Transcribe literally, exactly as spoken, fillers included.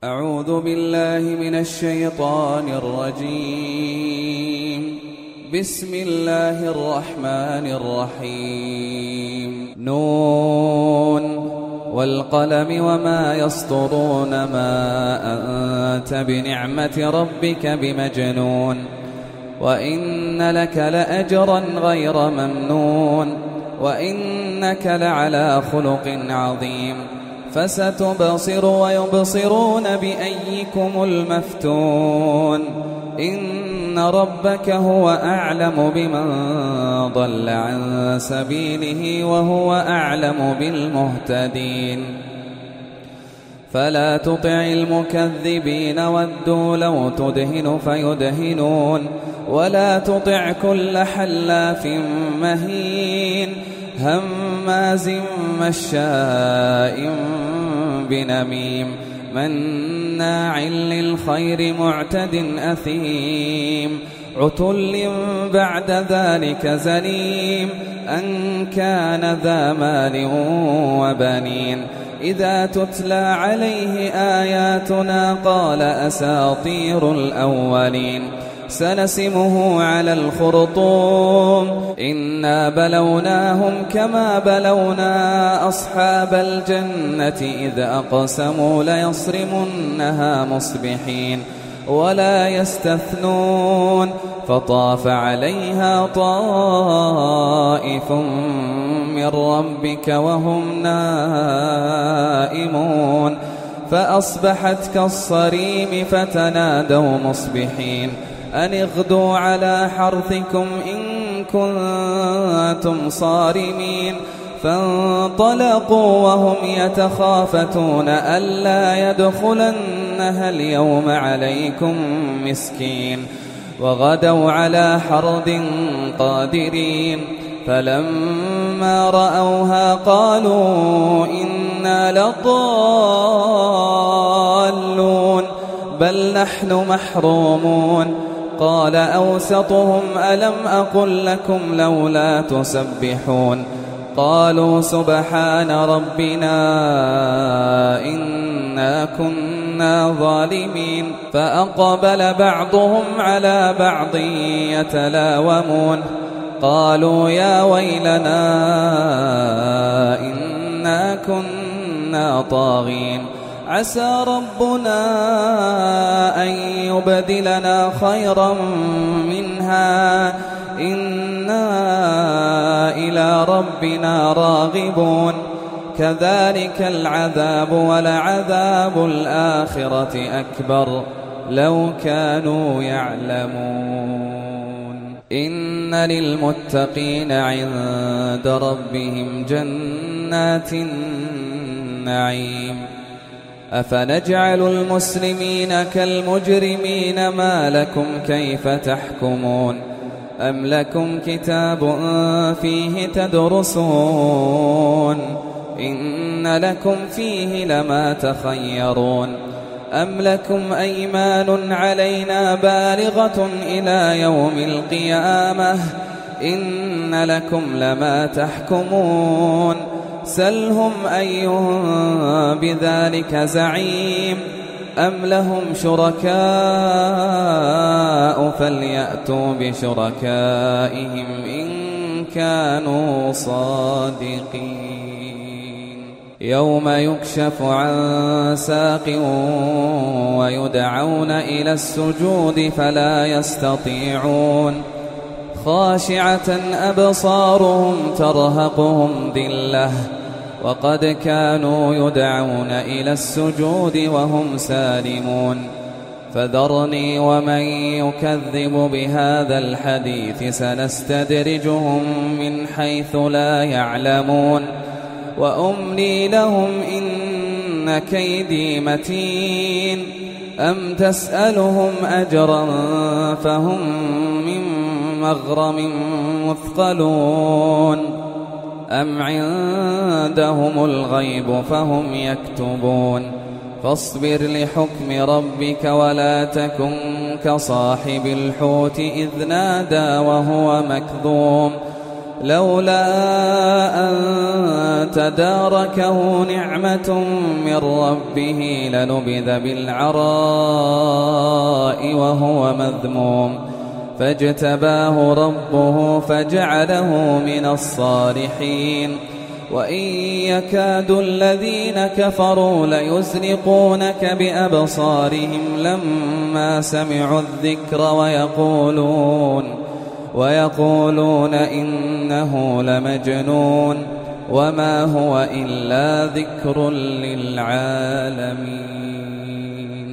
أعوذ بالله من الشيطان الرجيم. بسم الله الرحمن الرحيم. نون والقلم وما يسطرون ما أنت بنعمة ربك بمجنون وإن لك لأجرا غير ممنون وإنك لعلى خلق عظيم. فستبصر ويبصرون بأيكم المفتون. إن ربك هو أعلم بمن ضل عن سبيله وهو أعلم بالمهتدين. فلا تطع المكذبين ودوا لو تدهن فيدهنون ولا تطع كل حلاف مهين هماز مشاء بنميم مناع للخير معتد أثيم عتل بعد ذلك زنيم أن كان ذا مال وبنين. إذا تتلى عليه آياتنا قال أساطير الأولين. سنسمه على الخرطوم. إنا بلوناهم كما بلونا أصحاب الجنة إذ أقسموا ليصرمنها مصبحين ولا يستثنون. فطاف عليها طائف من ربك وهم نائمون فأصبحت كالصريم فتنادوا مصبحين أن اغدوا على حرثكم إن كنتم صارمين. فانطلقوا وهم يتخافتون ألا يدخلنها اليوم عليكم مسكين وغدوا على حرد قادرين. فلما رأوها قالوا إنا لضالون بل نحن محرومون. قال أوسطهم ألم أقل لكم لولا تسبحون. قالوا سبحان ربنا إنا كنا ظالمين. فأقبل بعضهم على بعض يتلاومون قالوا يا ويلنا إنا كنا طاغين. عسى ربنا أن يبدلنا خيرا منها إنا إلى ربنا راغبون. كذلك العذاب ولعذاب الآخرة أكبر لو كانوا يعلمون. إن للمتقين عند ربهم جنات النعيم. أفنجعل المسلمين كالمجرمين ما لكم كيف تحكمون. أم لكم كتاب فيه تدرسون إن لكم فيه لما تخيرون. أم لكم أيمان علينا بالغة إلى يوم القيامة إن لكم لما تحكمون. سلهم أيهم بذلك زعيم. أم لهم شركاء فليأتوا بشركائهم إن كانوا صادقين. يوم يكشف عن ساق ويدعون إلى السجود فلا يستطيعون. خاشعة أبصارهم ترهقهم ذلة وقد كانوا يدعون إلى السجود وهم سالمون. فذرني ومن يكذب بهذا الحديث سنستدرجهم من حيث لا يعلمون وأملي لهم إن كيدي متين. أم تسألهم أجرا فهم من مغرم مثقلون أم عندهم الغيب فهم يكتبون. فاصبر لحكم ربك ولا تكن كصاحب الحوت إذ نادى وهو مكظوم لولا أن تداركه نعمة من ربه لنبذ بالعراء وهو مذموم فاجتباه ربه فجعله من الصالحين وإن يكاد الذين كفروا ليزلقونك بأبصارهم لما سمعوا الذكر ويقولون ويقولون إنه لمجنون وما هو إلا ذكر للعالمين.